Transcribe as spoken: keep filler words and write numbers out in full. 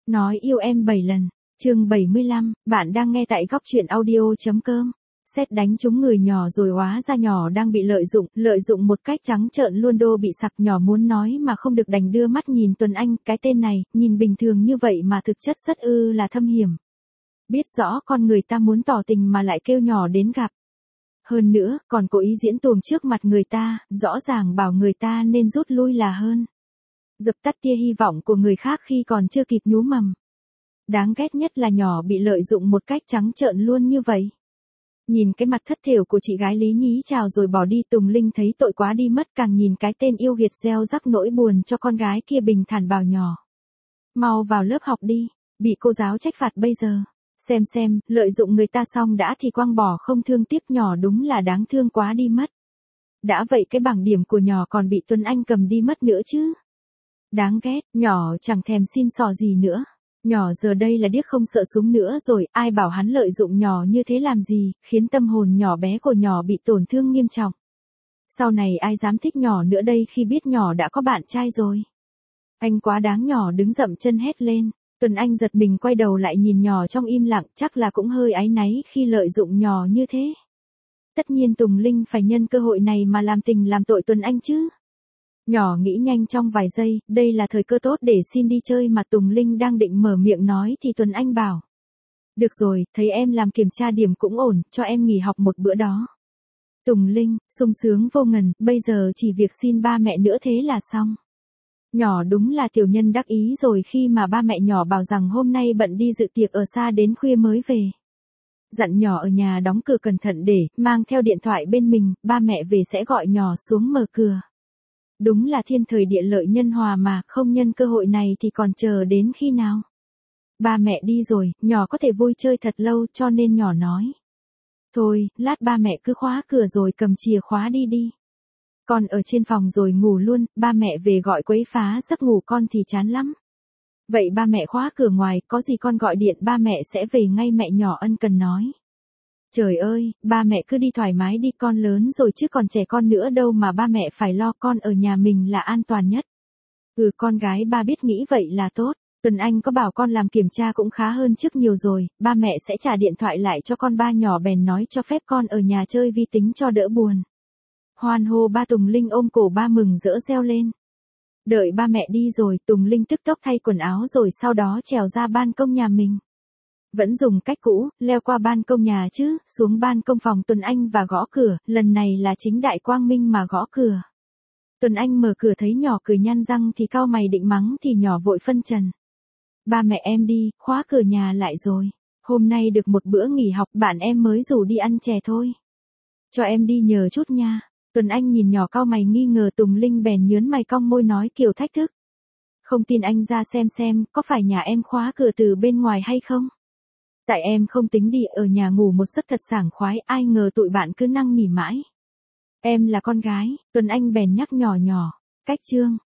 Nói yêu em bảy lần, chương bảy mươi lăm, bạn đang nghe tại góc truyện audio.com. Sét đánh trúng người nhỏ rồi hóa ra nhỏ đang bị lợi dụng, lợi dụng một cách trắng trợn luôn đô bị sặc nhỏ muốn nói mà không được đành đưa mắt nhìn Tuấn Anh, cái tên này, nhìn bình thường như vậy mà thực chất rất ư là thâm hiểm. Biết rõ con người ta muốn tỏ tình mà lại kêu nhỏ đến gặp. Hơn nữa, còn cố ý diễn tuồng trước mặt người ta, rõ ràng bảo người ta nên rút lui là hơn. Dập tắt tia hy vọng của người khác khi còn chưa kịp nhú mầm. Đáng ghét nhất là nhỏ bị lợi dụng một cách trắng trợn luôn như vậy. Nhìn cái mặt thất thểu của chị gái Lý Nhí chào rồi bỏ đi, Tùng Linh thấy tội quá đi mất, càng nhìn cái tên yêu nghiệt gieo rắc nỗi buồn cho con gái kia, bình thản bảo nhỏ. Mau vào lớp học đi, bị cô giáo trách phạt bây giờ. Xem xem, lợi dụng người ta xong đã thì quăng bỏ không thương tiếc, nhỏ đúng là đáng thương quá đi mất. Đã vậy cái bảng điểm của nhỏ còn bị Tuấn Anh cầm đi mất nữa chứ. Đáng ghét, nhỏ chẳng thèm xin xỏ gì nữa. Nhỏ giờ đây là điếc không sợ súng nữa rồi, ai bảo hắn lợi dụng nhỏ như thế làm gì, khiến tâm hồn nhỏ bé của nhỏ bị tổn thương nghiêm trọng. Sau này ai dám thích nhỏ nữa đây khi biết nhỏ đã có bạn trai rồi. Anh quá đáng, nhỏ đứng dậm chân hét lên. Tuấn Anh giật mình quay đầu lại nhìn nhỏ trong im lặng, chắc là cũng hơi áy náy khi lợi dụng nhỏ như thế. Tất nhiên Tùng Linh phải nhân cơ hội này mà làm tình làm tội Tuấn Anh chứ. Nhỏ nghĩ nhanh trong vài giây, đây là thời cơ tốt để xin đi chơi mà Tùng Linh đang định mở miệng nói thì Tuấn Anh bảo. Được rồi, thấy em làm kiểm tra điểm cũng ổn, cho em nghỉ học một bữa đó. Tùng Linh, sung sướng vô ngần, bây giờ chỉ việc xin ba mẹ nữa thế là xong. Nhỏ đúng là tiểu nhân đắc ý rồi khi mà ba mẹ nhỏ bảo rằng hôm nay bận đi dự tiệc ở xa đến khuya mới về. Dặn nhỏ ở nhà đóng cửa cẩn thận để mang theo điện thoại bên mình, ba mẹ về sẽ gọi nhỏ xuống mở cửa. Đúng là thiên thời địa lợi nhân hòa mà, không nhân cơ hội này thì còn chờ đến khi nào. Ba mẹ đi rồi, nhỏ có thể vui chơi thật lâu cho nên nhỏ nói. Thôi, lát ba mẹ cứ khóa cửa rồi cầm chìa khóa đi đi. Con ở trên phòng rồi ngủ luôn, ba mẹ về gọi quấy phá giấc ngủ con thì chán lắm. Vậy ba mẹ khóa cửa ngoài, có gì con gọi điện ba mẹ sẽ về ngay, mẹ nhỏ ân cần nói. Trời ơi, ba mẹ cứ đi thoải mái đi, con lớn rồi chứ còn trẻ con nữa đâu mà ba mẹ phải lo, con ở nhà mình là an toàn nhất. Ừ, con gái ba biết nghĩ vậy là tốt. Tuấn Anh có bảo con làm kiểm tra cũng khá hơn trước nhiều rồi, ba mẹ sẽ trả điện thoại lại cho con, ba nhỏ bèn nói cho phép con ở nhà chơi vi tính cho đỡ buồn. Hoan hô ba, Tùng Linh ôm cổ ba mừng rỡ reo lên. Đợi ba mẹ đi rồi, Tùng Linh tức tốc thay quần áo rồi sau đó trèo ra ban công nhà mình. Vẫn dùng cách cũ, leo qua ban công nhà chứ, xuống ban công phòng Tuấn Anh và gõ cửa, lần này là chính Đại Quang Minh mà gõ cửa. Tuấn Anh mở cửa thấy nhỏ cười nhăn răng thì cau mày định mắng thì nhỏ vội phân trần. Ba mẹ em đi, khóa cửa nhà lại rồi. Hôm nay được một bữa nghỉ học, bạn em mới rủ đi ăn chè thôi. Cho em đi nhờ chút nha. Tuấn Anh nhìn nhỏ cau mày nghi ngờ, Tùng Linh bèn nhớn mày cong môi nói kiểu thách thức. Không tin anh ra xem xem, có phải nhà em khóa cửa từ bên ngoài hay không? Tại em không tính đi ở nhà ngủ một giấc thật sảng khoái, ai ngờ tụi bạn cứ năn nỉ mãi. Em là con gái, Tuấn Anh bèn nhắc nhỏ nhỏ. Cách chương.